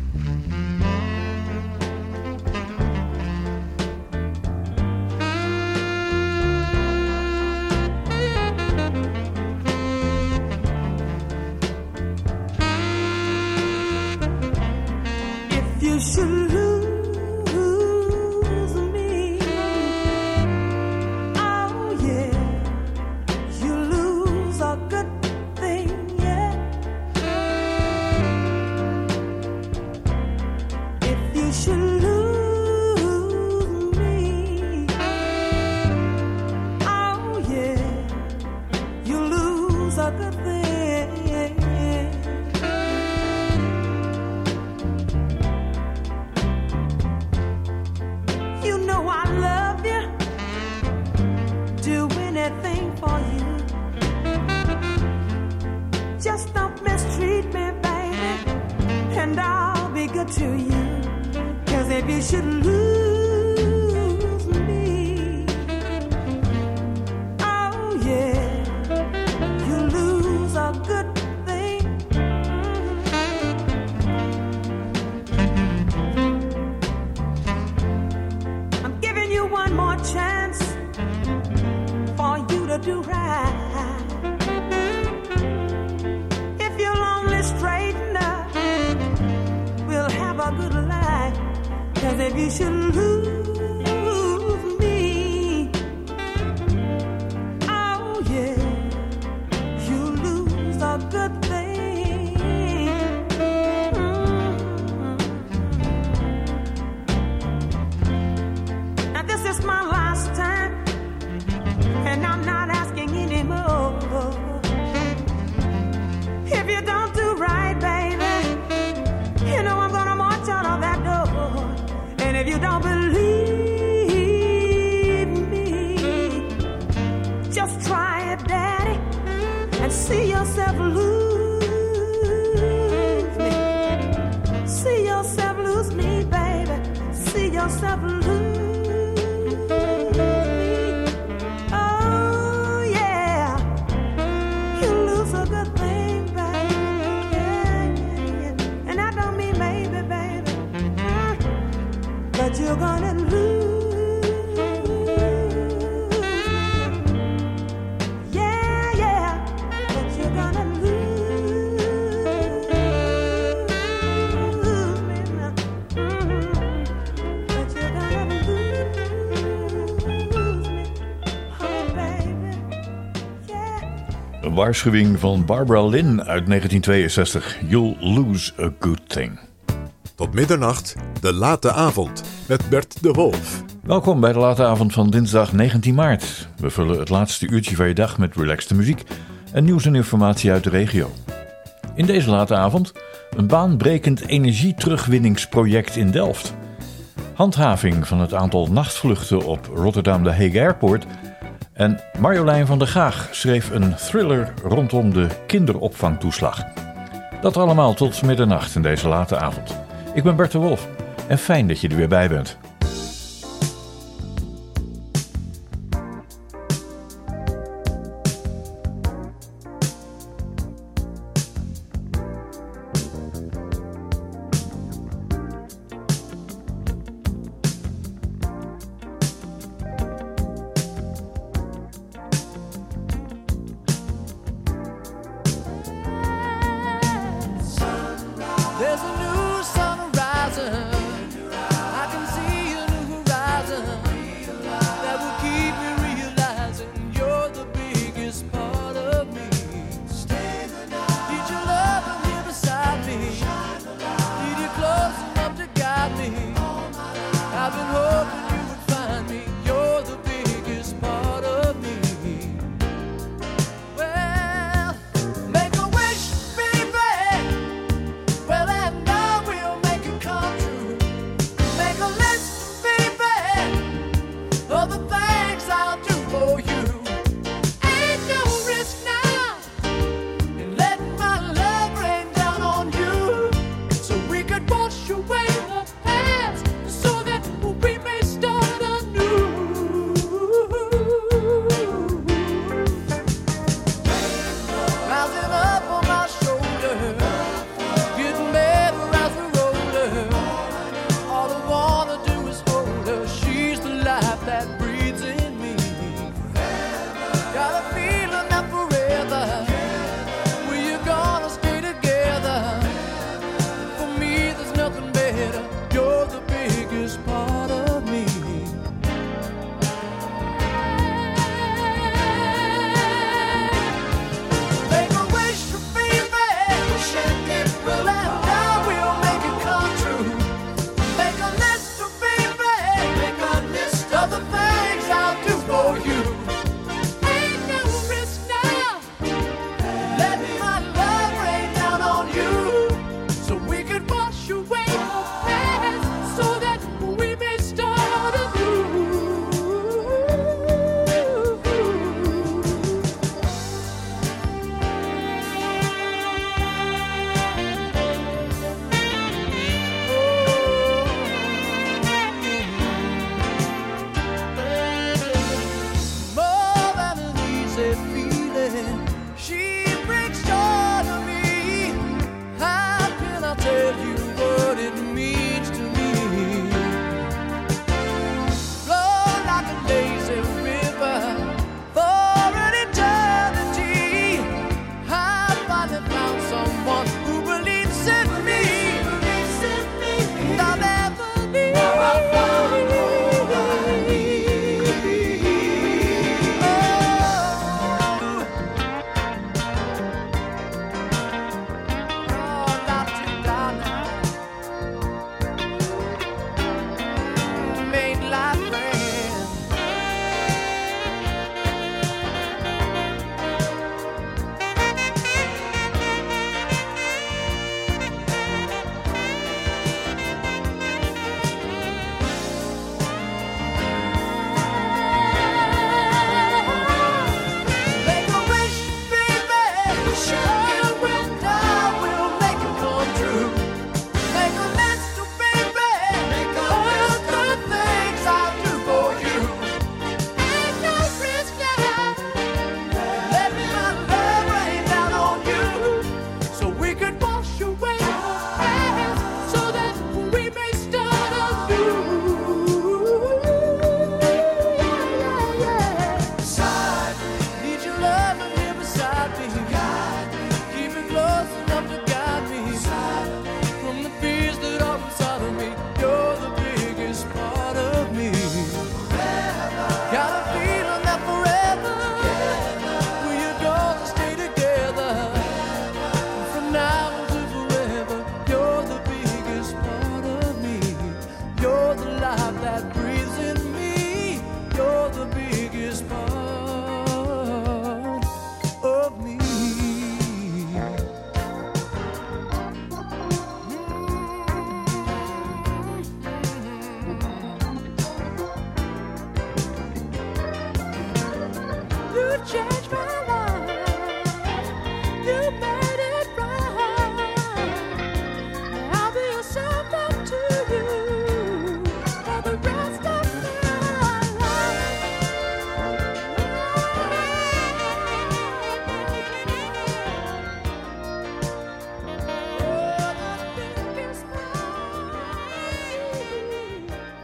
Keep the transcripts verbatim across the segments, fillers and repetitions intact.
You should lose me. Oh yeah, you lose a good thing, yeah. If you should lose me, oh yeah, you lose a good thing. For you, just don't mistreat me, baby, and I'll be good to you. 'Cause if you should lose me, oh yeah, you lose a good thing. I'm giving you one more chance for you to do right. If you're lonely, straighten up, we'll have a good life. 'Cause if you should lose me, oh yeah, you lose a good thing. Mm-hmm. Now this is my last time, and I'm not asking anymore. If you don't do right, baby, you know I'm gonna march out of that door. And if you don't believe me, just try it, Daddy, and see yourself lose me. See yourself lose me, baby. See yourself lose. But you're gonna lose, yeah, yeah. But you're gonna lose me, mm-hmm. But you're gonna lose me, oh baby, yeah. Een waarschuwing van Barbara Lynn uit negentien tweeënzestig. You'll lose a good thing. Tot middernacht, de late avond, met Bert de Wolf. Welkom bij de late avond van dinsdag negentien maart. We vullen het laatste uurtje van je dag met relaxte muziek en nieuws en informatie uit de regio. In deze late avond een baanbrekend energieterugwinningsproject in Delft. Handhaving van het aantal nachtvluchten op Rotterdam de Hague Airport. En Marjolein van der Gaag schreef een thriller rondom de kinderopvangtoeslag. Dat allemaal tot middernacht in deze late avond. Ik ben Bert de Wolf en fijn dat je er weer bij bent. There's a new sun rising. I can see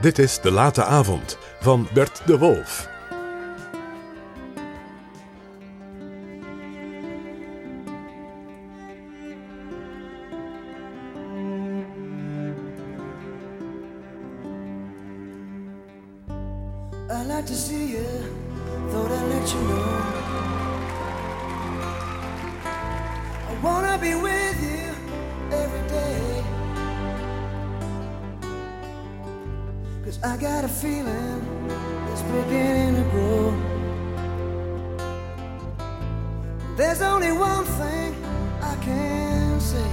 Dit is De Late Avond van Bert de Wolf. I'd like to see you, thought I'd let you know. I wanna be with you every day, 'cause I got a feeling it's beginning to grow. There's only one thing I can say: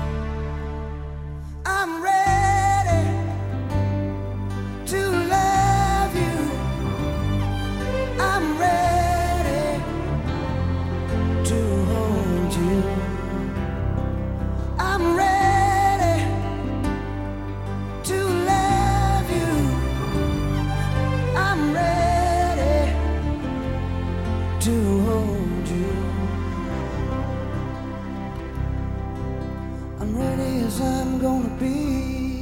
I'm ready to love you. I'm ready to hold you. I'm ready to love you. I'm ready to hold you. I'm ready as I'm gonna be.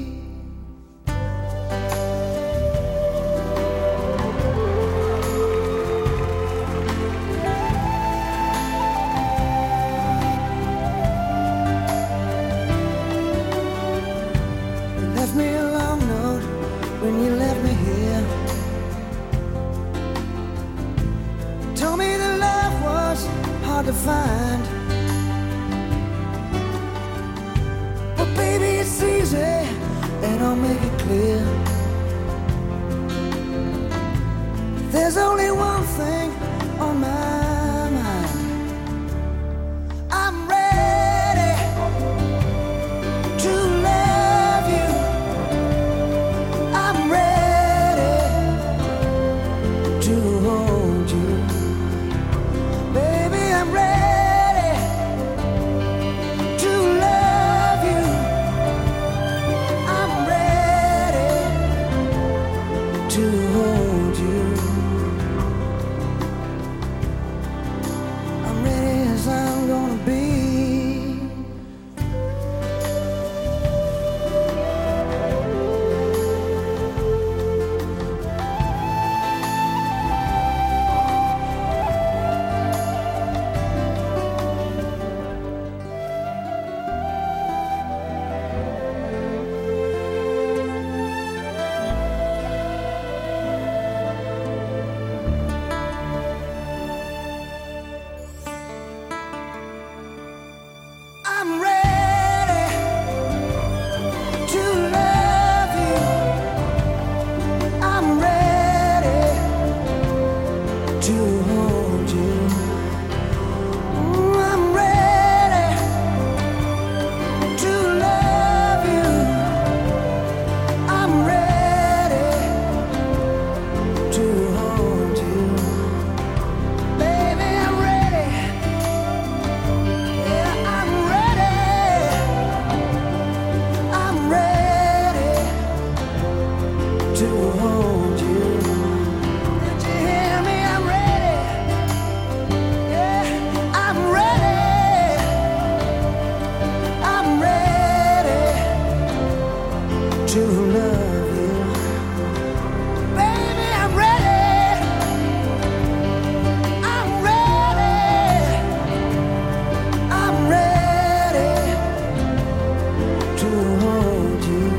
To find, but baby it's easy, and I'll make it clear. There's only one thing on my mind: I'm ready to love you. I'm ready to hold you. I'm ready to love you. I'm ready to hold you. I'm ready as I'm gonna be. I'm ready to love you. I'm ready to hold you. I'm ready to love you. I'm ready to hold you. Baby, I'm ready. Yeah, I'm I'm ready to hold you. Did you hear me? I'm ready. Yeah, I'm ready. I'm ready to love you. Baby, I'm ready. I'm ready. I'm ready to hold you.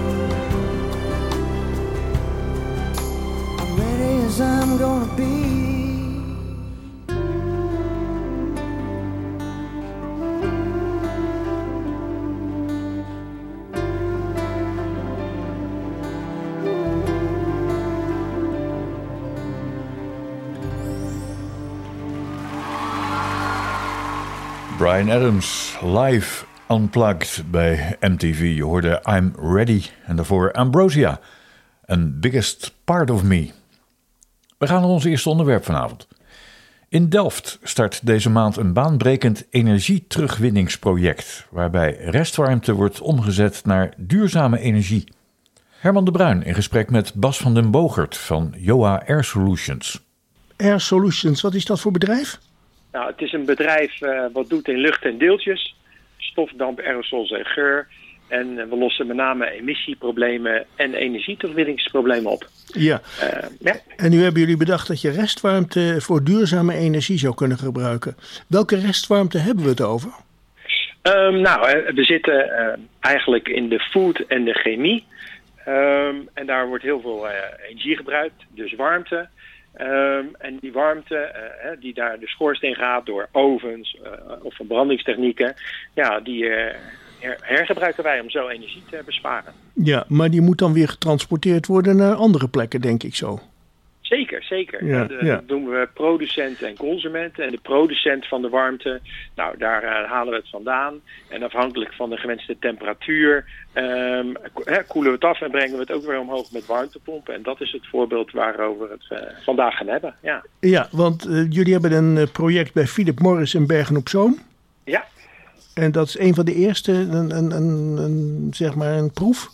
I'm ready as I'm gonna be. Bryan Adams, live unplugged bij M T V. Je hoorde I'm Ready en daarvoor Ambrosia en Biggest Part of Me. We gaan naar ons eerste onderwerp vanavond. In Delft start deze maand een baanbrekend energieterugwinningsproject, waarbij restwarmte wordt omgezet naar duurzame energie. Herman de Bruin in gesprek met Bas van den Bogert van Joa Air Solutions. Air Solutions, wat is dat voor bedrijf? Nou, het is een bedrijf uh, wat doet in lucht en deeltjes, stofdamp, aerosols en geur. En we lossen met name emissieproblemen en energietoewinningsproblemen op. Ja. Uh, ja. En nu hebben jullie bedacht dat je restwarmte voor duurzame energie zou kunnen gebruiken. Welke restwarmte hebben we het over? Um, nou, we zitten uh, eigenlijk in de food en de chemie. Um, en daar wordt heel veel uh, energie gebruikt, dus warmte. Um, en die warmte uh, die daar de schoorsteen gaat door ovens uh, of verbrandingstechnieken, ja, die uh, her- hergebruiken wij om zo energie te besparen. Ja, maar die moet dan weer getransporteerd worden naar andere plekken, denk ik zo. Zeker, zeker. Ja, de, ja. Dat noemen we producenten en consumenten. En de producent van de warmte, nou, daar uh, halen we het vandaan. En afhankelijk van de gewenste temperatuur um, ko- hè, koelen we het af en brengen we het ook weer omhoog met warmtepompen. En dat is het voorbeeld waarover we het uh, vandaag gaan hebben. Ja, ja want uh, jullie hebben een uh, project bij Philip Morris in Bergen-op-Zoom. Ja. En dat is een van de eerste, een, een, een, een, zeg maar een proef?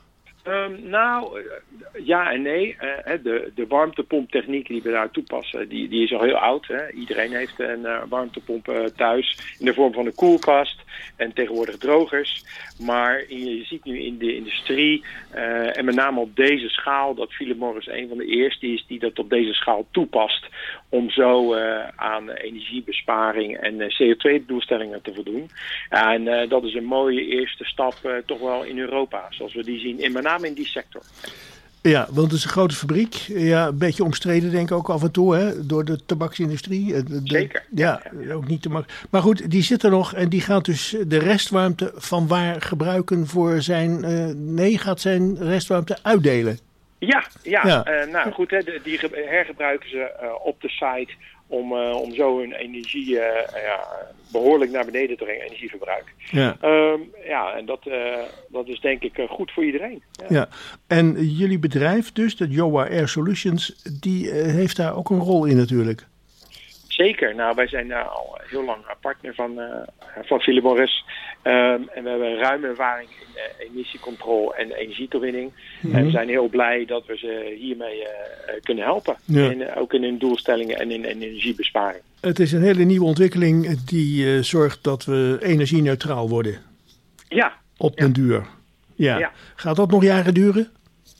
Um, nou, ja en nee. Uh, de, de warmtepomptechniek die we daar toepassen, die, die is al heel oud. Hè. Iedereen heeft een uh, warmtepomp uh, thuis in de vorm van een koelkast en tegenwoordig drogers. Maar je ziet nu in de industrie uh, en met name op deze schaal dat Philip Morris een van de eerste is die dat op deze schaal toepast om zo uh, aan energiebesparing en uh, C O twee doelstellingen te voldoen. En uh, dat is een mooie eerste stap uh, toch wel in Europa, zoals we die zien, in, met name in die sector. Ja, want het is een grote fabriek. Ja, een beetje omstreden denk ik ook af en toe, hè, door de tabaksindustrie. De, Zeker. Ja, ja, ook niet te makkelijk. Maar goed, die zit er nog en die gaat dus de restwarmte van waar gebruiken voor zijn... Uh, nee, gaat zijn restwarmte uitdelen. Ja, ja. ja. Uh, nou goed, hè, die ge- hergebruiken ze uh, op de site om, uh, om zo hun energie uh, ja, behoorlijk naar beneden te brengen, energieverbruik. Ja, um, ja en dat, uh, dat is denk ik uh, goed voor iedereen. Ja. ja. En jullie bedrijf dus, dat Joa Air Solutions, die uh, heeft daar ook een rol in natuurlijk. Zeker. Nou, wij zijn uh, al heel lang partner van, uh, van Philip Morris. Um, en we hebben ruime ervaring in uh, emissiecontrole en energietoewinning. Mm-hmm. En we zijn heel blij dat we ze hiermee uh, kunnen helpen. Ja. In, uh, ook in hun doelstellingen en in, in energiebesparing. Het is een hele nieuwe ontwikkeling die uh, zorgt dat we energie-neutraal worden. Ja. Op den ja. duur. Ja. ja. Gaat dat nog jaren duren?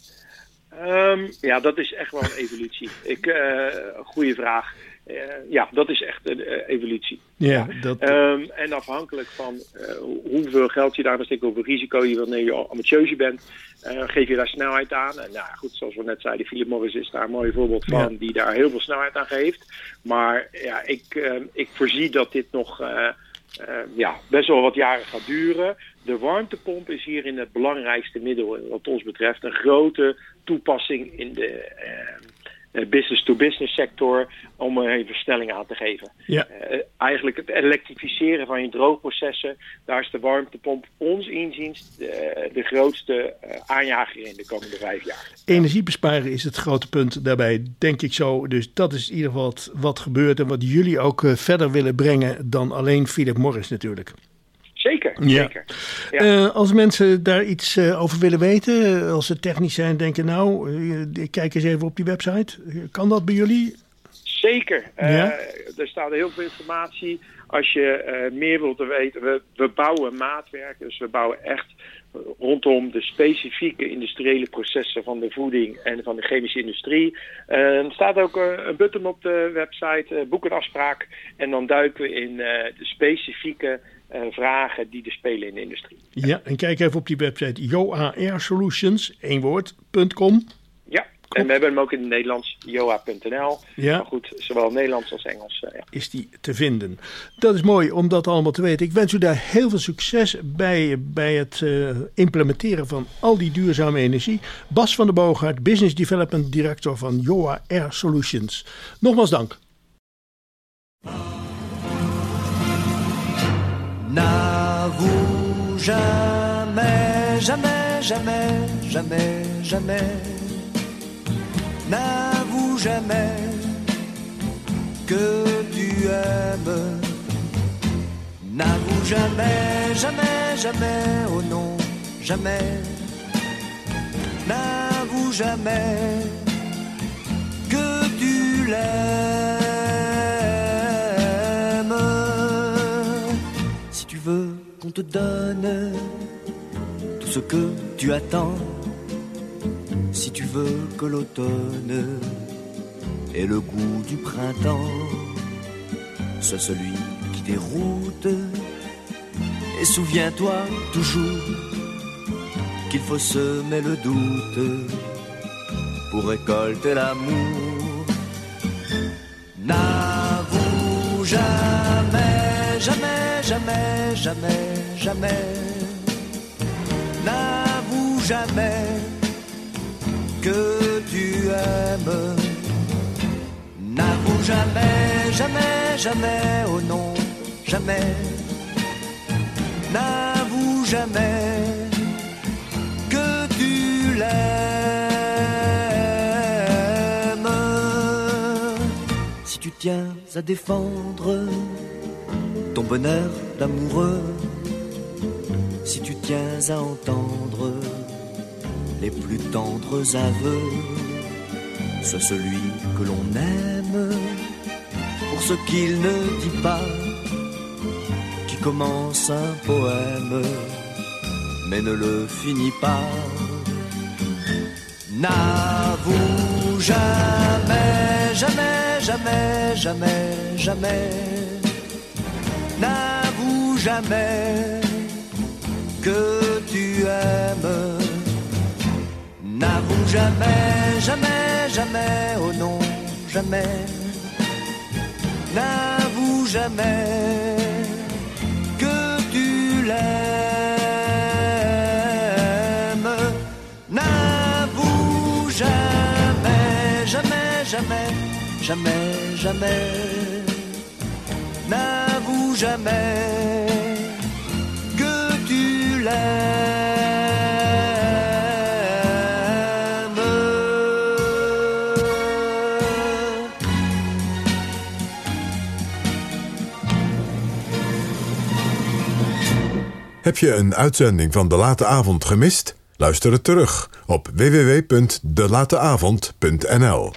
Um, ja, dat is echt wel een evolutie. Ik, uh, goede vraag. Uh, ja, dat is echt een uh, evolutie. Ja, dat... um, en afhankelijk van uh, hoeveel geld je daar besteekt, hoeveel risico je wanneer je ambitieus bent, uh, geef je daar snelheid aan. En nou goed, zoals we net zeiden, Philip Morris is daar een mooi voorbeeld van, ja. die daar heel veel snelheid aan geeft. Maar ja, ik, uh, ik voorzie dat dit nog uh, uh, ja, best wel wat jaren gaat duren. De warmtepomp is hierin het belangrijkste middel wat ons betreft. Een grote toepassing in de uh, business-to-business sector om een versnelling aan te geven. Ja. Uh, eigenlijk het elektrificeren van je droogprocessen, daar is de warmtepomp ons inziens de, de grootste uh, aanjager in de komende vijf jaar. Energie besparen is het grote punt daarbij, denk ik zo. Dus dat is in ieder geval wat, wat gebeurt en wat jullie ook uh, verder willen brengen dan alleen Philip Morris natuurlijk. Zeker, ja. zeker. Ja. Uh, als mensen daar iets uh, over willen weten, uh, als ze technisch zijn, denken nou, uh, kijk eens even op die website. Kan dat bij jullie? Zeker. Ja? Uh, er staat heel veel informatie. Als je uh, meer wilt weten, we, we bouwen maatwerk. Dus we bouwen echt rondom de specifieke industriële processen van de voeding en van de chemische industrie. Uh, er staat ook uh, een button op de website, uh, boek een afspraak. En dan duiken we in uh, de specifieke Uh, vragen die er spelen in de industrie. Ja, en kijk even op die website joa air solutions, één woord, .com. Ja, Klopt. En we hebben hem ook in het Nederlands, joa punt n l. Ja. Maar goed, zowel Nederlands als Engels. Uh, ja. Is die te vinden. Dat is mooi om dat allemaal te weten. Ik wens u daar heel veel succes bij, bij het uh, implementeren van al die duurzame energie. Bas van der Boogaard, Business Development Director van Joa Air Solutions. Nogmaals dank. N'avoue jamais, jamais, jamais, jamais, jamais. N'avoue jamais que tu aimes. N'avoue jamais, jamais, jamais, oh non, jamais. N'avoue jamais que tu l'aimes. Qu'on te donne ce que tu attends. Si tu veux que l'automne ait le goût du printemps, sois celui qui déroute. Et souviens-toi toujours qu'il faut semer le doute pour récolter l'amour. N'avoue jamais, jamais, jamais, jamais, jamais. N'avoue jamais que tu aimes. N'avoue jamais, jamais, jamais, oh non, jamais. N'avoue jamais que tu l'aimes. Si tu tiens à défendre ton bonheur d'amoureux, si tu tiens à entendre les plus tendres aveux, sois celui que l'on aime pour ce qu'il ne dit pas, qui commence un poème mais ne le finit pas. N'avoue jamais, jamais, jamais, jamais, jamais. N'avoue jamais que tu aimes. N'avoue jamais, jamais, jamais, oh non, jamais. N'avoue jamais que tu l'aimes. N'avoue jamais, jamais, jamais, jamais, jamais. N'avoue jamais que tu l'aimes. Heb je een uitzending van De Late Avond gemist? Luister het terug op w w w punt de late avond punt n l.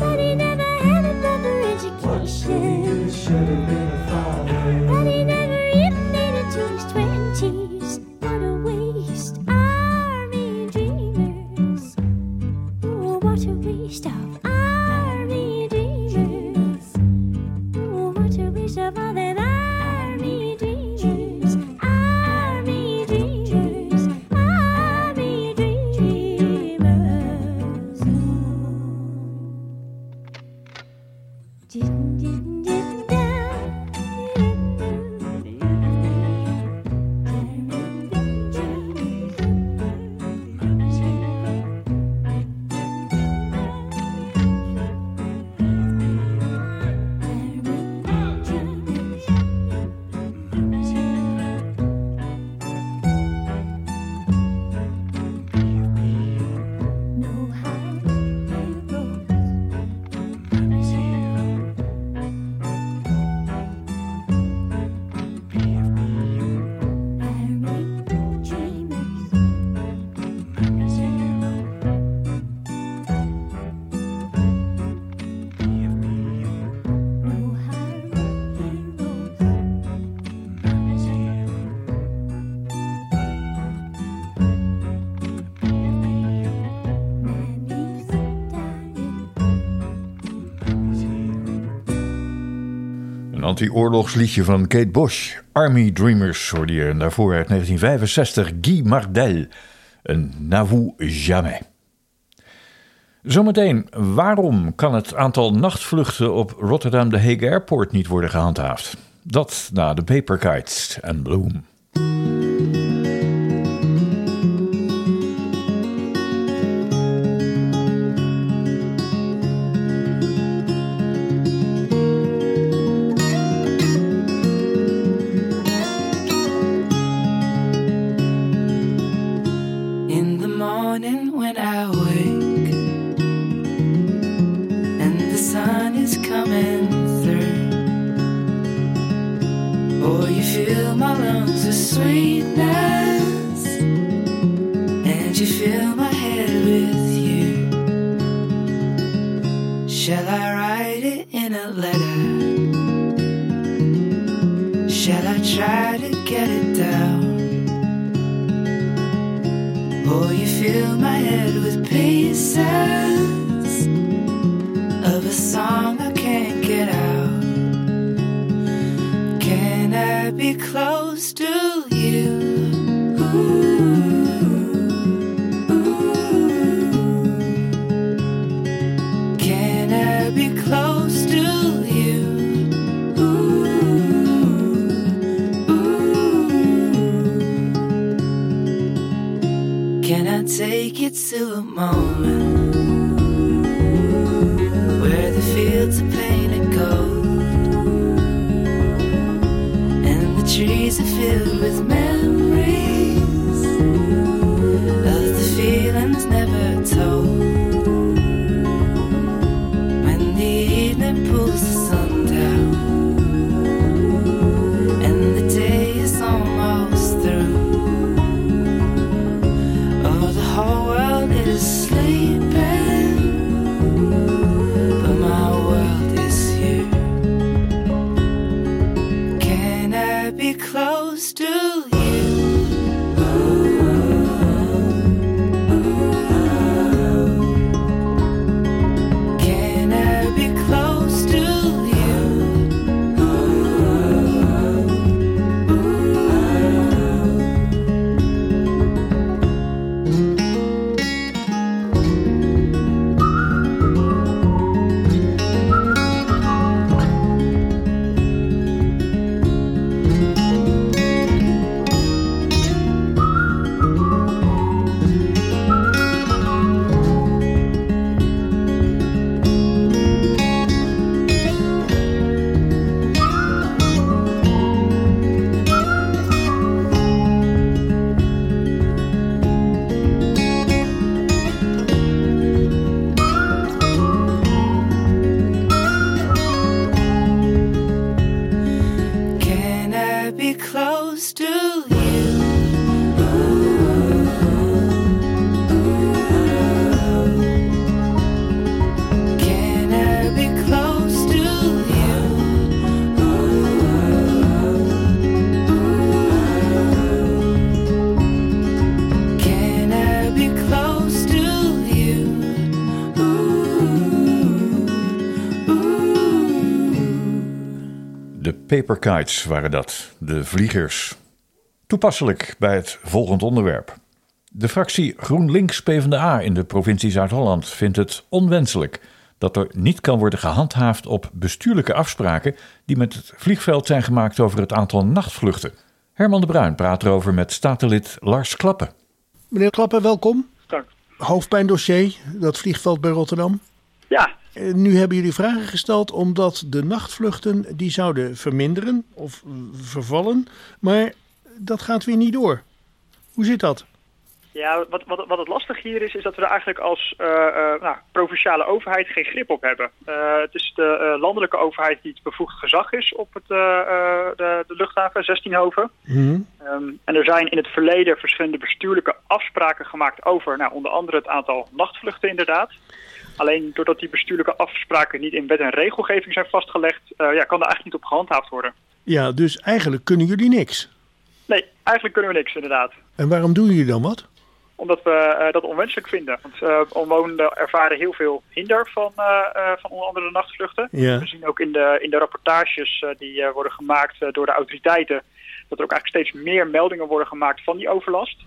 But he never anti-oorlogsliedje van Kate Bush. Army Dreamers hoorde je. En daarvoor uit negentien vijfenzestig Guy Mardel. Een N'avoue jamais. Zometeen, waarom kan het aantal nachtvluchten op Rotterdam de Hague Airport niet worden gehandhaafd? Dat na de Paper Kites en Bloom. Paper Kites waren dat, de vliegers. Toepasselijk bij het volgende onderwerp. De fractie GroenLinks PvdA in de provincie Zuid-Holland vindt het onwenselijk dat er niet kan worden gehandhaafd op bestuurlijke afspraken die met het vliegveld zijn gemaakt over het aantal nachtvluchten. Herman de Bruin praat erover met statenlid Lars Klappen. Meneer Klappen, welkom. Dank. Hoofdpijndossier, dat vliegveld bij Rotterdam. Ja. Nu hebben jullie vragen gesteld omdat de nachtvluchten die zouden verminderen of vervallen, maar dat gaat weer niet door. Hoe zit dat? Ja, wat, wat, wat het lastig hier is, is dat we er eigenlijk als uh, uh, nou, provinciale overheid geen grip op hebben. Uh, het is de uh, landelijke overheid die het bevoegd gezag is op het, uh, uh, de, de luchthaven, Zestienhoven. Mm-hmm. Um, en er zijn in het verleden verschillende bestuurlijke afspraken gemaakt over, nou, onder andere het aantal nachtvluchten inderdaad. Alleen doordat die bestuurlijke afspraken niet in wet en regelgeving zijn vastgelegd, uh, ja, kan daar eigenlijk niet op gehandhaafd worden. Ja, dus eigenlijk kunnen jullie niks? Nee, eigenlijk kunnen we niks inderdaad. En waarom doen jullie dan wat? Omdat we uh, dat onwenselijk vinden. Want uh, omwonenden ervaren heel veel hinder van, uh, uh, van onder andere de nachtvluchten. Ja. We zien ook in de, in de rapportages uh, die uh, worden gemaakt uh, door de autoriteiten, dat er ook eigenlijk steeds meer meldingen worden gemaakt van die overlast.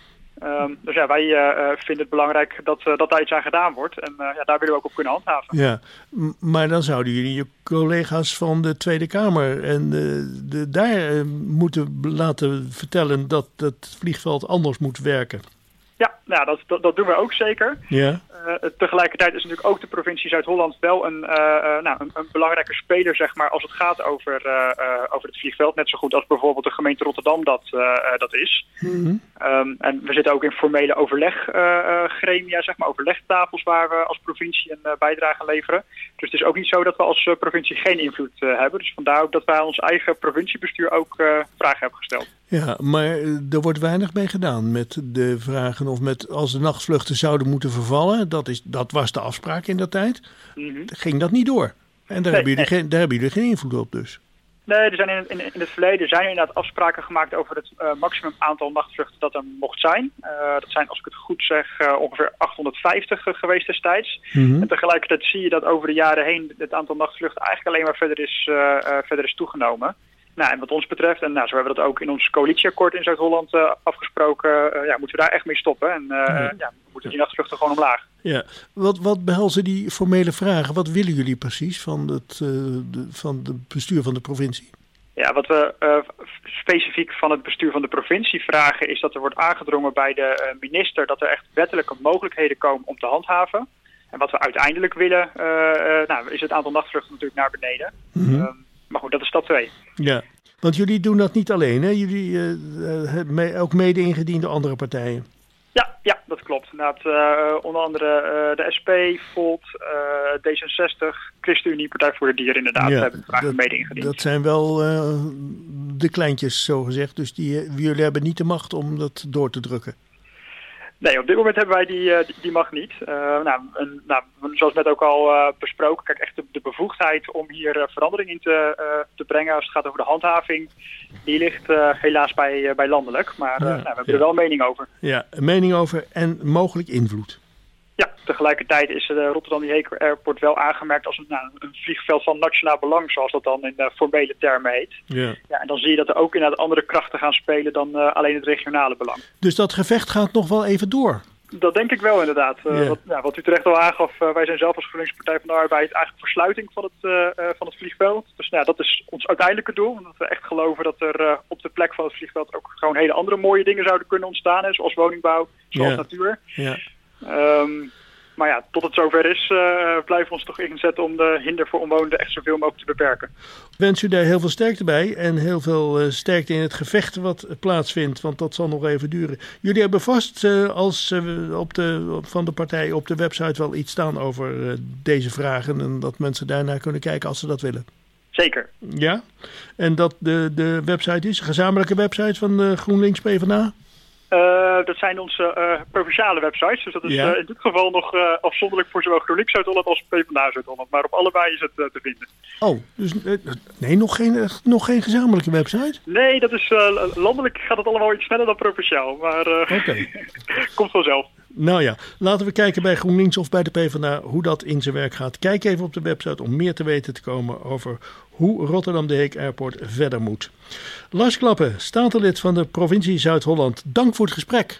Um, dus ja, wij uh, vinden het belangrijk dat, uh, dat daar iets aan gedaan wordt. En uh, ja, daar willen we ook op kunnen handhaven. Ja, m- maar dan zouden jullie je collega's van de Tweede Kamer en uh, de, daar uh, moeten laten vertellen dat het vliegveld anders moet werken. Ja, nou, dat, dat, dat doen we ook zeker. Ja. Uh, tegelijkertijd is natuurlijk ook de provincie Zuid-Holland wel een, uh, uh, nou, een, een belangrijke speler, zeg maar, als het gaat over, uh, uh, over het vliegveld. Net zo goed als bijvoorbeeld de gemeente Rotterdam dat, uh, uh, dat is. Mm-hmm. Um, en we zitten ook in formele overleggremia, uh, zeg maar, overlegtafels waar we als provincie een uh, bijdrage leveren. Dus het is ook niet zo dat we als uh, provincie geen invloed uh, hebben. Dus vandaar ook dat wij ons eigen provinciebestuur ook uh, vragen hebben gesteld. Ja, maar er wordt weinig mee gedaan met de vragen of met als de nachtvluchten zouden moeten vervallen. Dat, is, dat was de afspraak in dat tijd. Mm-hmm. Ging dat niet door. En daar, nee, hebben, jullie nee. geen, daar hebben jullie geen invloed op dus. Nee, er zijn in, in, in het verleden zijn er inderdaad afspraken gemaakt over het uh, maximum aantal nachtvluchten dat er mocht zijn. Uh, dat zijn, als ik het goed zeg, uh, ongeveer achthonderdvijftig uh, geweest destijds. Mm-hmm. En tegelijkertijd zie je dat over de jaren heen het aantal nachtvluchten eigenlijk alleen maar verder is, uh, uh, verder is toegenomen. Nou, en wat ons betreft, en nou, zo hebben we dat ook in ons coalitieakkoord in Zuid-Holland uh, afgesproken, uh, ja, moeten we daar echt mee stoppen. En uh, ja. ja, we moeten die nachtvluchten gewoon omlaag. Ja, wat, wat behelzen die formele vragen? Wat willen jullie precies van het, uh, de, van het bestuur van de provincie? Ja, wat we uh, specifiek van het bestuur van de provincie vragen is dat er wordt aangedrongen bij de uh, minister dat er echt wettelijke mogelijkheden komen om te handhaven. En wat we uiteindelijk willen, uh, uh, nou, is het aantal nachtvluchten natuurlijk naar beneden. Mm-hmm. Um, Maar goed, dat is stap twee. Ja, want jullie doen dat niet alleen, hè? Jullie uh, hebben ook mede ingediend door andere partijen. Ja, ja, dat klopt. Uh, onder andere uh, de S P, Volt, uh, D zesenzestig, ChristenUnie, Partij voor de Dieren inderdaad, ja, hebben vragen dat, mede ingediend. Dat zijn wel uh, de kleintjes, zo gezegd. Dus die, jullie hebben niet de macht om dat door te drukken. Nee, op dit moment hebben wij die, uh, die, die macht niet. Uh, nou, en, nou, zoals net ook al uh, besproken, kijk, echt de, de bevoegdheid om hier uh, verandering in te, uh, te brengen als het gaat over de handhaving, die ligt uh, helaas bij, uh, bij landelijk. Maar uh, ja, nou, we hebben ja. er wel een mening over. Ja, een mening over en mogelijk invloed. Ja, tegelijkertijd is uh, Rotterdam die Heek Airport wel aangemerkt als een, nou, een vliegveld van nationaal belang, zoals dat dan in uh, formele termen heet. Ja. Ja, en dan zie je dat er ook inderdaad andere krachten gaan spelen dan uh, alleen het regionale belang. Dus dat gevecht gaat nog wel even door? Dat denk ik wel inderdaad. Uh, yeah. wat, ja, wat u terecht al aangaf, uh, wij zijn zelf als GroenLinks Partij van de Arbeid eigenlijk versluiting van het, uh, uh, van het vliegveld. Dus nou, dat is ons uiteindelijke doel. Omdat we echt geloven dat er uh, op de plek van het vliegveld ook gewoon hele andere mooie dingen zouden kunnen ontstaan. Hè, zoals woningbouw, zoals yeah. natuur. Yeah. Um, Maar ja, tot het zover is, uh, blijven we ons toch inzetten om de hinder voor omwonenden echt zoveel mogelijk te beperken. Ik wens u daar heel veel sterkte bij en heel veel uh, sterkte in het gevecht wat plaatsvindt, want dat zal nog even duren. Jullie hebben vast uh, als uh, op de, van de partij op de website wel iets staan over uh, deze vragen en dat mensen daarnaar kunnen kijken als ze dat willen. Zeker. Ja, en dat de, de website is, een gezamenlijke website van uh, GroenLinks PvdA? Uh, dat zijn onze uh, provinciale websites. Dus dat is ja. uh, in dit geval nog uh, afzonderlijk voor zowel GroenLinks Zuid-Holland als PvdA Zuid-Holland. Maar op allebei is het uh, te vinden. Oh, dus uh, nee, nog geen, uh, nog geen gezamenlijke website? Nee, dat is uh, landelijk gaat het allemaal iets sneller dan provinciaal. Maar uh, okay. komt vanzelf. Nou ja, laten we kijken bij GroenLinks of bij de PvdA hoe dat in zijn werk gaat. Kijk even op de website om meer te weten te komen over hoe Rotterdam de Heek Airport verder moet. Lars Klappen, statenlid van de provincie Zuid-Holland. Dank voor het gesprek.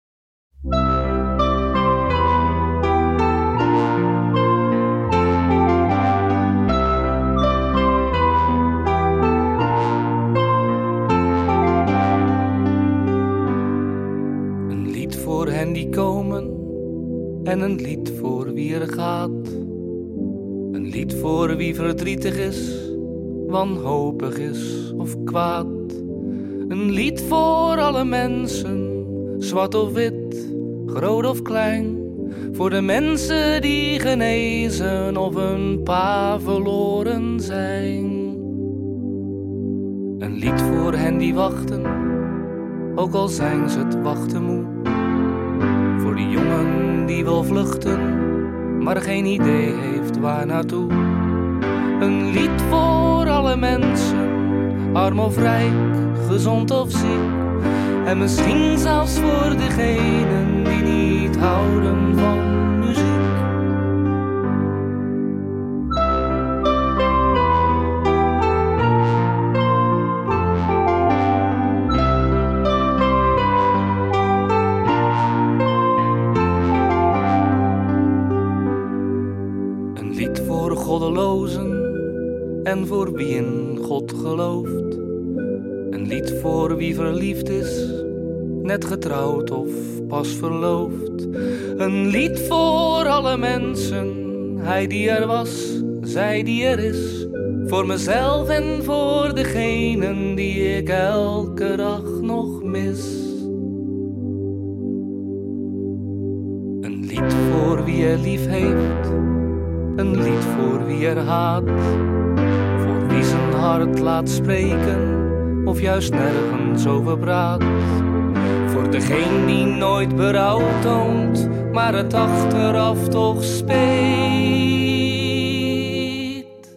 Een lied voor hen die komen en een lied voor wie er gaat. Een lied voor wie verdrietig is, wanhopig is of kwaad. Een lied voor alle mensen, zwart of wit, groot of klein. Voor de mensen die genezen of een paar verloren zijn. Een lied voor hen die wachten, ook al zijn ze het wachten moe. Voor die jongen die wil vluchten, maar geen idee heeft waar naartoe. Een lied voor alle mensen, arm of rijk, gezond of ziek. En misschien zelfs voor degenen die niet houden van muziek. Een lied voor goddelozen en voor wie in God gelooft. Een lied voor wie verliefd is, net getrouwd of pas verloofd. Een lied voor alle mensen, hij die er was, zij die er is. Voor mezelf en voor degenen die ik elke dag nog mis. Een lied voor wie er lief heeft, een lied voor wie er haat. Voor wie zijn hart laat spreken of juist nergens over praat. Voor degene die nooit berouw toont, maar het achteraf toch speet.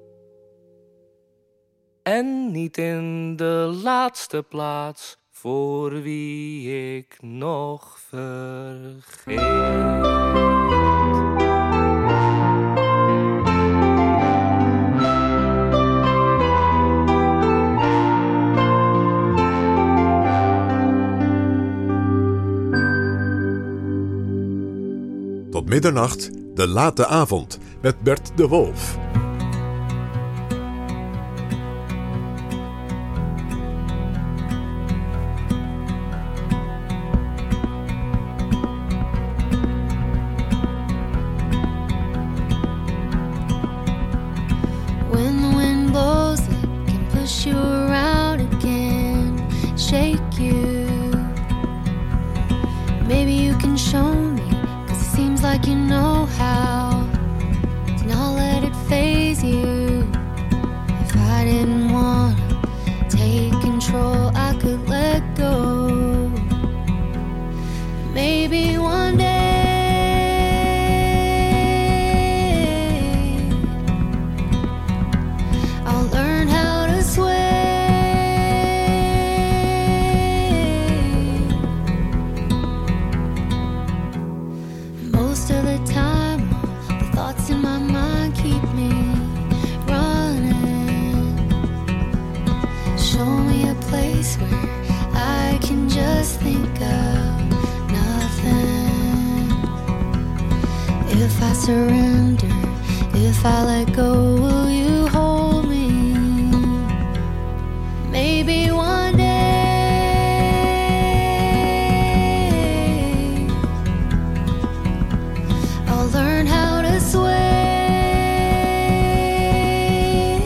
En niet in de laatste plaats voor wie ik nog vergeet. Tot middernacht, de late avond, met Bert de Wolf. When the wind blows, it can push you around again, shake you. Maybe you can show me. Seems like you know how to not let it faze you. If I didn't want to take control, I could let go. Maybe one day I'll learn how to sway. Most of the time, the thoughts in my mind keep me running. Show me a place where I can just think of nothing. If I surrender, if I let go, will you hold me? Maybe one day learn how to sway.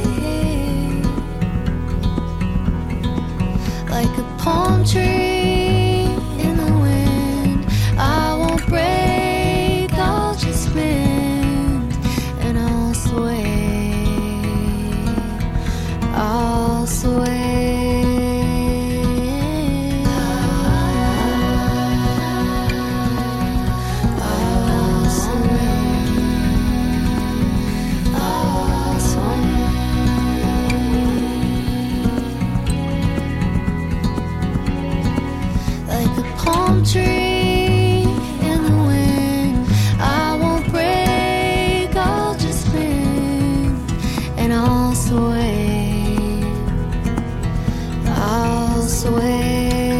Like a palm tree in the wind, I won't break, I'll just bend and I'll sway, I'll sway. Tree in the wind, I won't break, I'll just bend and I'll sway, I'll sway.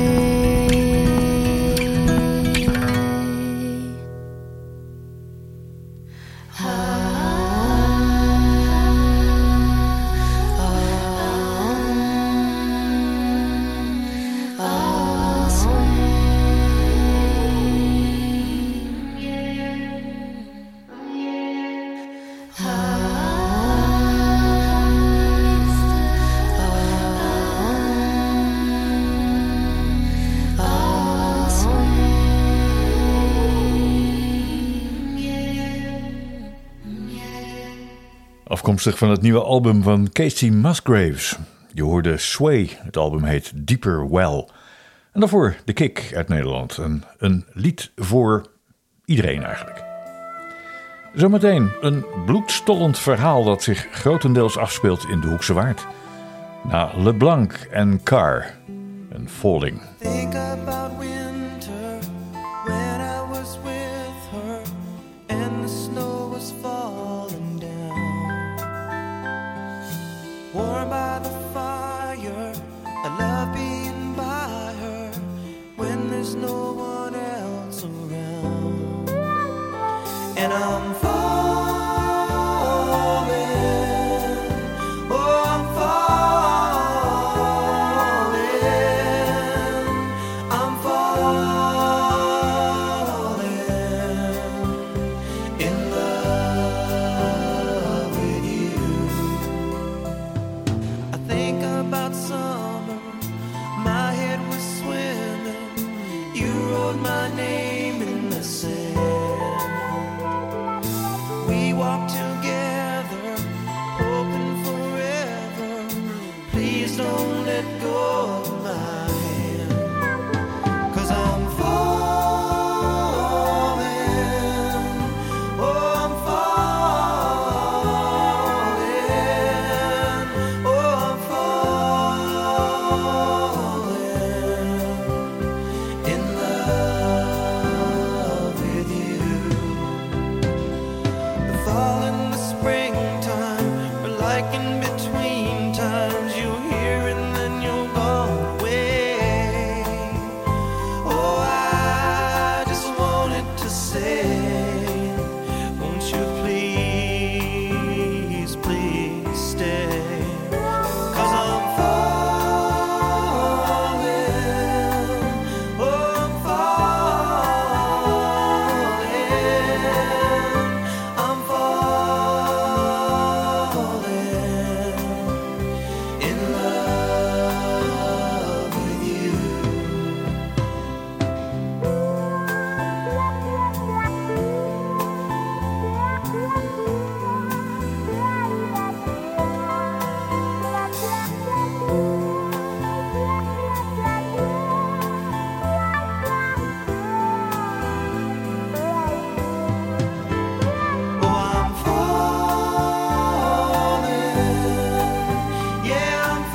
Afkomstig van het nieuwe album van Casey Musgraves. Je hoorde Sway, het album heet Deeper Well. En daarvoor De Kick uit Nederland. Een, een lied voor iedereen eigenlijk. Zometeen een bloedstollend verhaal dat zich grotendeels afspeelt in de Hoekse Waard. Na LeBlanc en Carr. en Falling. Think about winter when I was with her and the snow was falling down. Warm by the fire, I love being by her when there's no one else around. And I'm falling, oh I'm falling, I'm falling in love with you. I think about summer, my head was swimming, you wrote my name in the sand. We walked together, hoping forever. Please don't let go of my hand, 'cause I'm falling, oh I'm falling, oh I'm falling in love with you. The fall and the springtime are like in between times. You're here and then you're gone away. Oh, I just wanted to say, won't you please, please stay? 'Cause I'm falling, oh I'm falling, I'm falling in love with you. Oh, I'm falling, yeah, I'm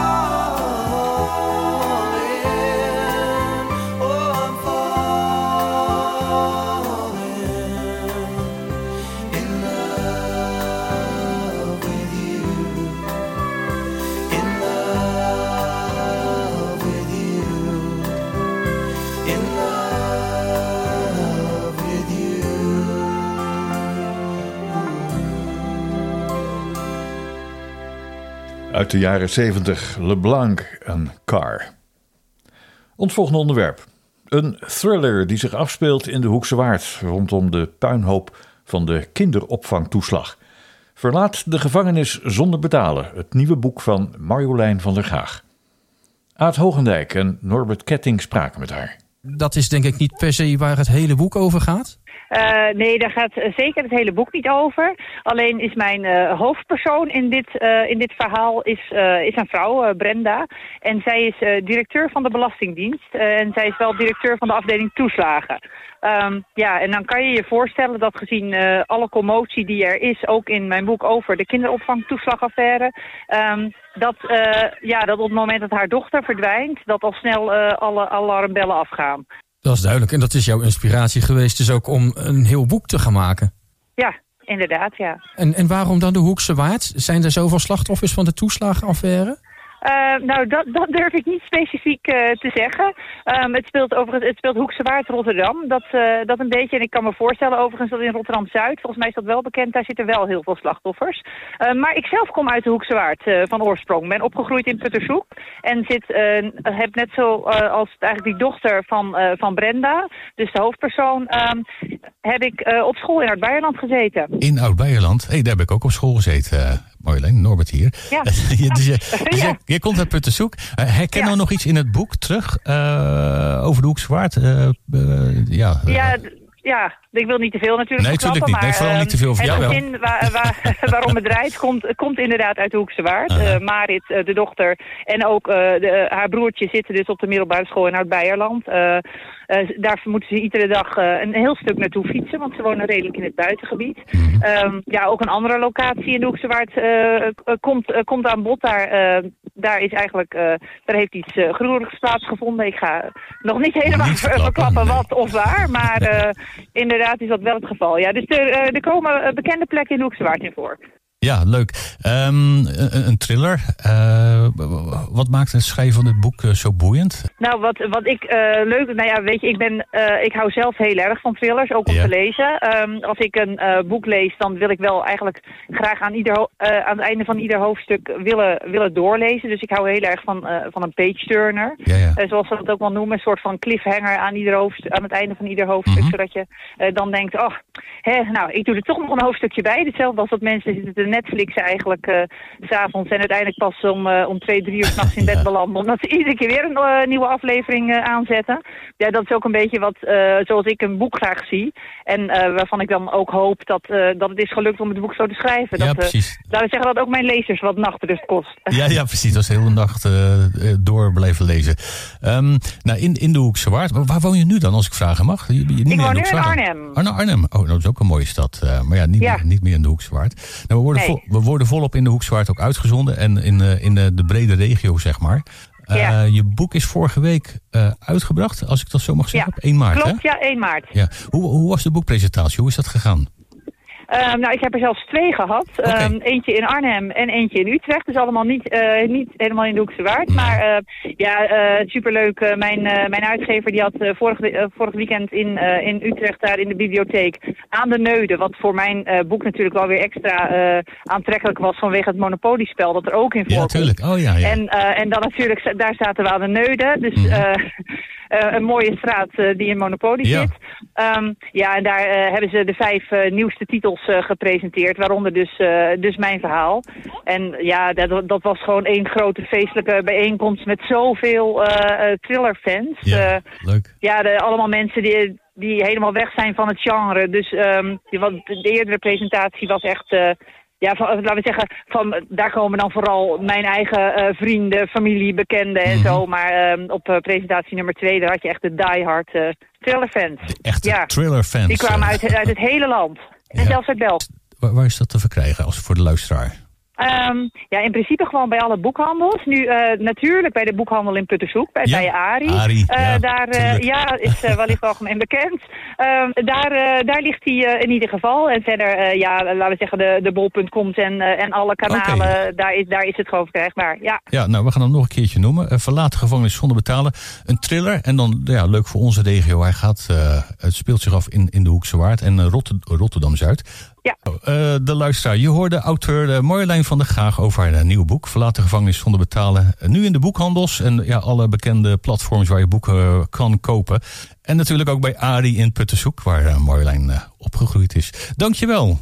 falling. Oh, I'm falling in love with you, in love with you, in love with you. Uit de jaren zeventig, LeBlanc en Car. Ons volgende onderwerp. Een thriller die zich afspeelt in de Hoekse Waard rondom de puinhoop van de kinderopvangtoeslag. Verlaat de gevangenis zonder betalen. Het nieuwe boek van Marjolein van der Gaag. Aad Hogendijk en Norbert Ketting spraken met haar. Dat is denk ik niet per se waar het hele boek over gaat. Uh, nee, daar gaat uh, zeker het hele boek niet over. Alleen is mijn uh, hoofdpersoon in dit, uh, in dit verhaal is, uh, is een vrouw, uh, Brenda. En zij is uh, directeur van de Belastingdienst. Uh, en zij is wel directeur van de afdeling toeslagen. Um, ja, en dan kan je je voorstellen dat gezien uh, alle commotie die er is, ook in mijn boek over de kinderopvangtoeslagaffaire, um, dat, uh, ja, dat op het moment dat haar dochter verdwijnt, dat al snel uh, alle alarmbellen afgaan. Dat is duidelijk. En dat is jouw inspiratie geweest dus ook om een heel boek te gaan maken. Ja, inderdaad, ja. En, en waarom dan de Hoekse Waard? Zijn er zoveel slachtoffers van de toeslagenaffaire? Uh, nou, dat, dat durf ik niet specifiek uh, te zeggen. Um, het speelt overigens, het speelt Hoekse Waard Rotterdam. Dat, uh, dat een beetje. En ik kan me voorstellen overigens dat in Rotterdam-Zuid, volgens mij is dat wel bekend, daar zitten wel heel veel slachtoffers. Uh, maar ik zelf kom uit de Hoekse Waard uh, van oorsprong. Ben opgegroeid in Puttershoek. En zit, uh, heb net zo uh, als eigenlijk die dochter van, uh, van Brenda, dus de hoofdpersoon, um, heb ik uh, op school in Oud-Beierland gezeten. In Oud-Beierland? Hé, hey, daar heb ik ook op school gezeten. Uh, Marjolein, Norbert hier. Ja. dus je, dus je, ja. je komt uit Puttershoek. Uh, herken ja. nou nog iets in het boek terug uh, over de Hoekse Waard? Uh, uh, ja, ja, ja, ik wil niet te veel natuurlijk Nee, natuurlijk niet. maar, Nee, vooral niet te veel voor jou het wel. gezin waar, waar, waarom het draait komt, komt inderdaad uit de Hoekse Waard. Uh, Marit, uh, de dochter, en ook uh, de, haar broertje zitten dus op de middelbare school in Oud-Beierland. Uh, uh, daar moeten ze iedere dag uh, een heel stuk naartoe fietsen, want ze wonen redelijk in het buitengebied. Um, ja, ook een andere locatie in de Hoekse Waard uh, komt, uh, komt aan bod. Daar, uh, daar is eigenlijk, uh, daar heeft iets uh, gruwelijks plaatsgevonden. Ik ga nog niet helemaal niet verklappen, verklappen nee. wat of waar, maar uh, inderdaad is dat wel het geval. Ja, dus er, uh, er komen uh, bekende plekken in de Hoekse Waard in voor. Ja, leuk. Um, een, een thriller. Uh, wat maakt het schrijven van dit boek uh, zo boeiend? Nou, wat, wat ik uh, leuk... Nou ja, weet je, ik, ben, uh, ik hou zelf heel erg van thrillers, ook om ja. te lezen. Um, als ik een uh, boek lees, dan wil ik wel eigenlijk graag aan, ieder, uh, aan het einde van ieder hoofdstuk willen, willen doorlezen. Dus ik hou heel erg van, uh, van een page-turner. Ja, ja. Uh, zoals we dat ook wel noemen. Een soort van cliffhanger aan, ieder hoofdstuk, aan het einde van ieder hoofdstuk. Mm-hmm. Zodat je uh, dan denkt, oh, hè, nou, ik doe er toch nog een hoofdstukje bij. Hetzelfde als dat mensen zitten te Netflix eigenlijk uh, 's avonds en uiteindelijk pas om, uh, om twee, drie uur 's nachts in bed belanden. Omdat ze iedere keer weer een uh, nieuwe aflevering uh, aanzetten. Ja, dat is ook een beetje wat, uh, zoals ik een boek graag zie. En uh, waarvan ik dan ook hoop dat, uh, dat het is gelukt om het boek zo te schrijven. Ja, dat, precies. Uh, laten we zeggen dat ook mijn lezers wat nachtrust kost. Ja, ja, precies. Dat is de hele nacht uh, door blijven lezen. Um, nou, in, in de Hoekse Waard. Waar woon je nu dan, als ik vragen mag? Je, je, niet ik woon in nu in Arnhem. Oh, nou, Arnhem. Oh, dat is ook een mooie stad. Uh, maar ja, niet, ja. Meer, niet meer in de Hoekse Waard. Nou, we, worden nee. vol, we worden volop in de Hoekse Waard ook uitgezonden. En in, uh, in uh, de brede regio, zeg maar. Uh, ja. Je boek is vorige week uh, uitgebracht, als ik dat zo mag zeggen, ja. op één maart. Klopt, hè? ja, één maart. Ja. Hoe, hoe was de boekpresentatie? Hoe is dat gegaan? Um, nou, ik heb er zelfs twee gehad. Okay. Um, eentje in Arnhem en eentje in Utrecht. Dus allemaal niet, uh, niet helemaal in de Hoekse Waard. Nee. Maar uh, ja, uh, superleuk. Uh, mijn, uh, mijn uitgever die had uh, vorig, uh, vorig weekend in, uh, in Utrecht daar in de bibliotheek aan de Neude. Wat voor mijn uh, boek natuurlijk wel weer extra uh, aantrekkelijk was vanwege het monopoliespel dat er ook in voorkomt. Ja, tuurlijk. Oh ja, ja. En, uh, en dan natuurlijk, daar zaten we aan de Neude. Dus... Mm. Uh, Uh, een mooie straat uh, die in Monopoly ja. zit. Um, ja, en daar uh, hebben ze de vijf uh, nieuwste titels uh, gepresenteerd, waaronder dus, uh, dus mijn verhaal. En ja, dat, dat was gewoon één grote feestelijke bijeenkomst met zoveel uh, uh, thrillerfans. Ja, uh, leuk. Ja, de, allemaal mensen die, die helemaal weg zijn van het genre. Dus um, die, wat, de eerdere presentatie was echt... Uh, Ja, van, laten we zeggen, van, daar komen dan vooral mijn eigen uh, vrienden, familie, bekenden en mm-hmm. zo. Maar uh, op uh, presentatie nummer twee, daar had je echt de diehard uh, thrillerfans. De echte ja. thrillerfans. Die kwamen uit, uit het hele land. En ja. zelfs uit België. Waar, waar is dat te verkrijgen als voor de luisteraar? Um, ja, in principe gewoon bij alle boekhandels. Nu uh, natuurlijk bij de boekhandel in Puttershoek, bij, ja, bij Arie. Arie uh, ja, daar uh, ja, is uh, wellicht algemeen bekend. Uh, daar, uh, daar ligt hij uh, in ieder geval. En verder, uh, ja, laten we zeggen, de, de bol punt coms en, uh, en alle kanalen, okay. daar, is, daar is het gewoon verkrijgbaar. Ja. ja, nou, we gaan hem nog een keertje noemen. Uh, Verlaten gevangenis zonder betalen. Een thriller. En dan, ja, leuk voor onze regio. Hij gaat, uh, het speelt zich af in, in de Hoekse Waard en uh, Rotter, Rotterdam-Zuid. Ja. Uh, de luisteraar, je hoorde auteur uh, Marjolein van der Gaag over haar uh, nieuwe boek. Verlaten gevangenis zonder betalen. Uh, nu in de boekhandels en ja, alle bekende platforms waar je boeken uh, kan kopen. En natuurlijk ook bij Arie in Puttershoek, waar uh, Marjolein uh, opgegroeid is. Dankjewel.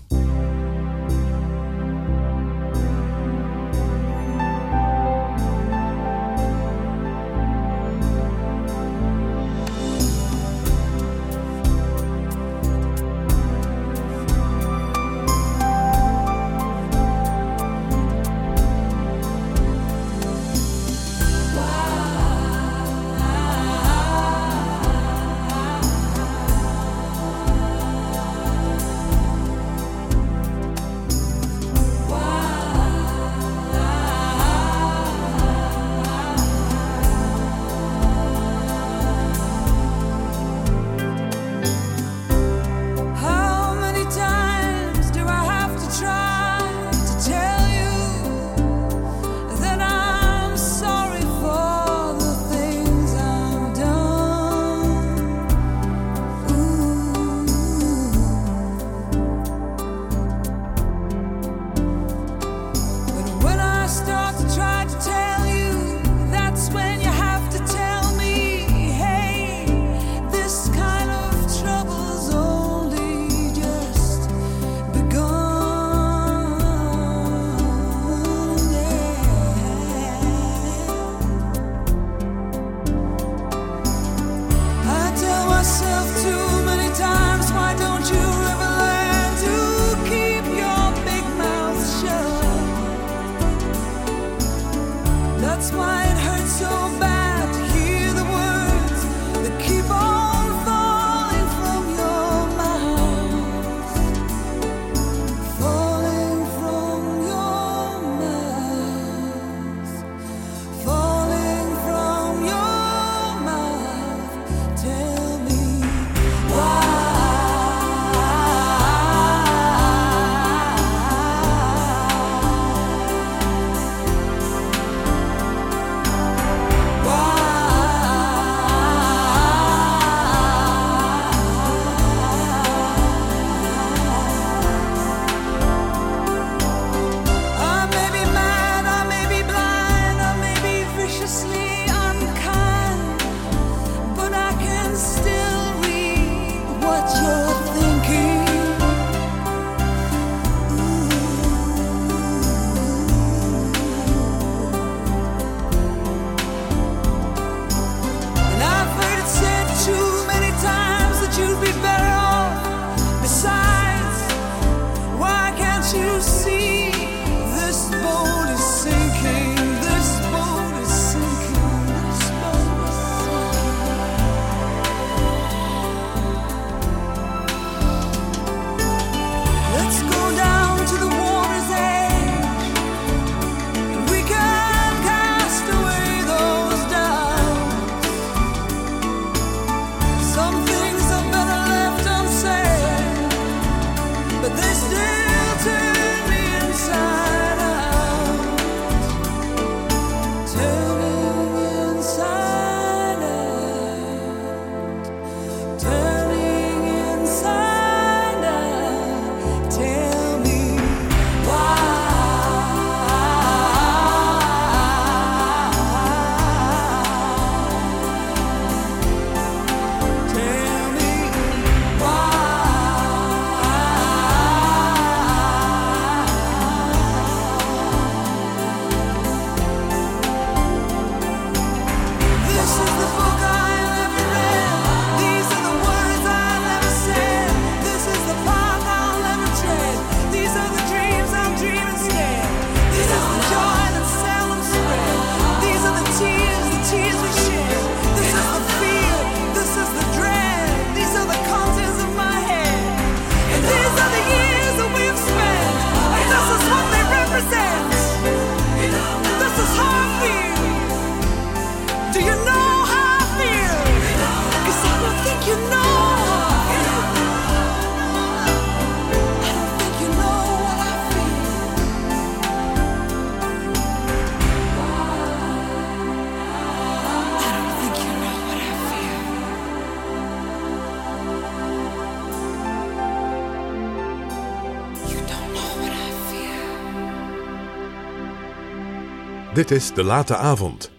Dit is De Late Avond.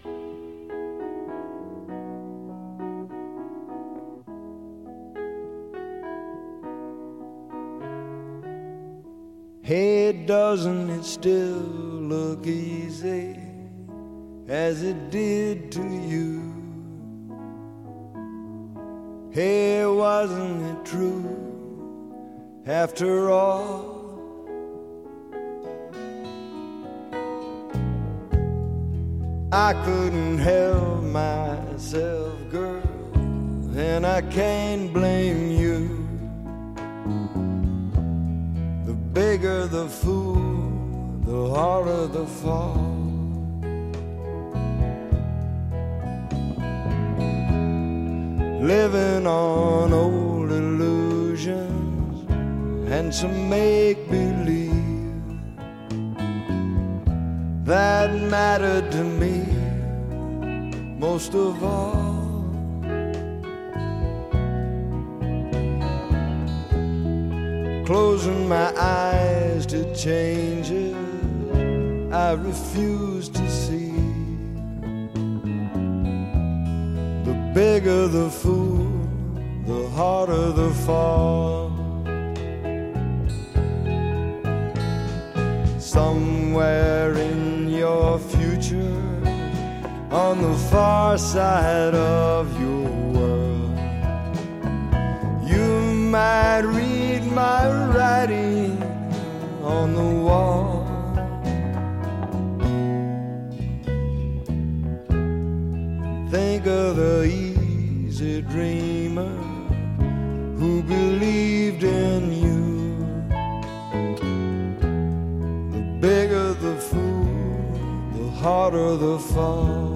Hey, doesn't it still look easy as it did to you? Hey, wasn't it true after all? I couldn't help myself, girl, and I can't blame you. The bigger the fool, the harder the fall. Living on old illusions and some make-believe that mattered to me most of all. Closing my eyes to changes I refuse to see. The bigger the fool, the harder the fall. Somewhere in your future, on the far side of your world, you might read my writing on the wall. Think of the easy dreamer who believed in you. The bigger the fool, the harder the fall.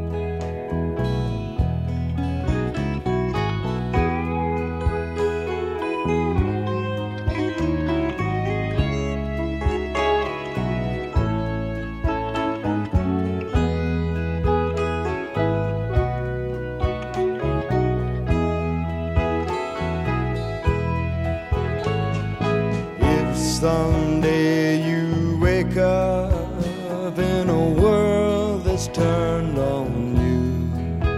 Someday you wake up in a world that's turned on you,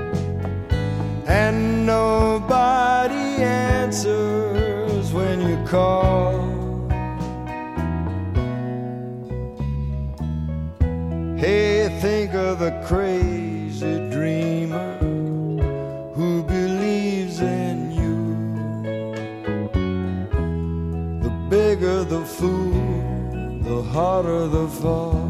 and nobody answers when you call. Hey, think of the crazy dreamer who believes in you. The bigger the fool, the harder the fall.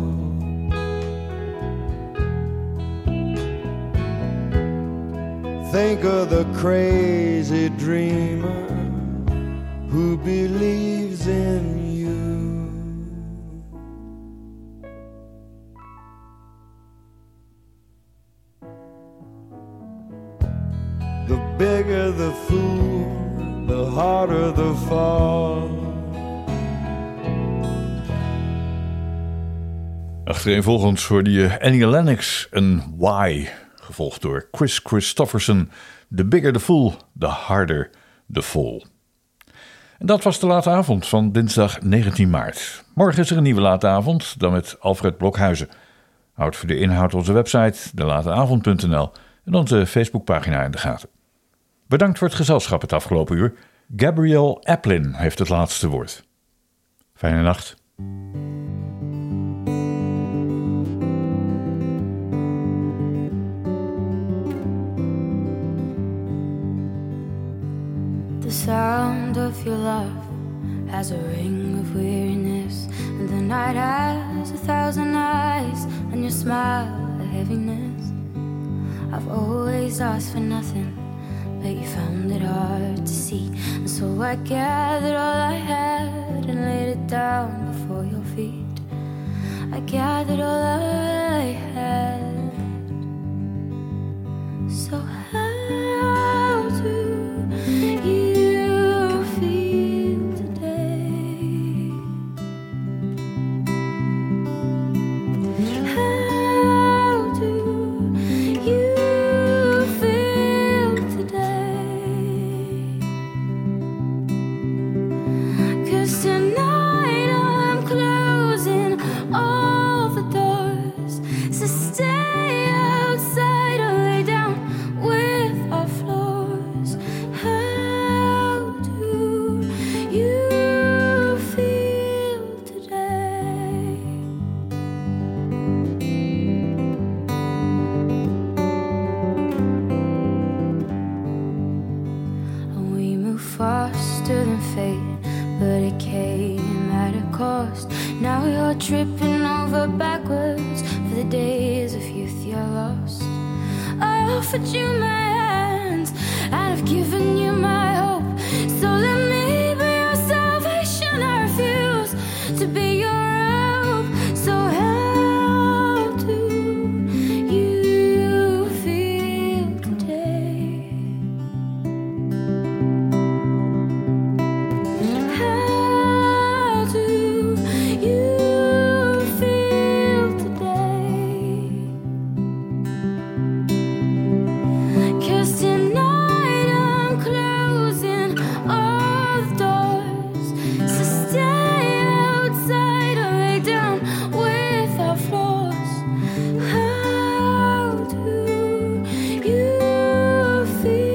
Think of the crazy dreamer who believes in you. The bigger the fool, the harder the fall. Achtereenvolgens hoorde je Annie Lennox, een Why, gevolgd door Chris Christofferson. The bigger the fool, the harder the fall. En dat was de late avond van dinsdag negentien maart. Morgen is er een nieuwe late avond, dan met Alfred Blokhuizen. Houd voor de inhoud onze website, de late avond punt n l en onze Facebookpagina in de gaten. Bedankt voor het gezelschap het afgelopen uur. Gabrielle Aplin heeft het laatste woord. Fijne nacht. The sound of your love has a ring of weariness, and the night has a thousand eyes, and your smile a heaviness. I've always asked for nothing, but you found it hard to see, and so I gathered all I had and laid it down before your feet. I gathered all I had. So how do you feel today? How do you feel today? 'Cause tonight I'm closing all the doors, so came at a cost. Now you're tripping over backwards for the days of youth you're lost. I offered you my hands and I've given you my hope. So let me be your salvation. I refuse to be your hope. So how do you feel today? How do you feel today? 'Cause tonight I'm closing all the doors. So stay outside or lay down with our floors. How do you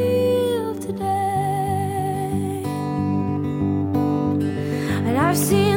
feel today? And I've seen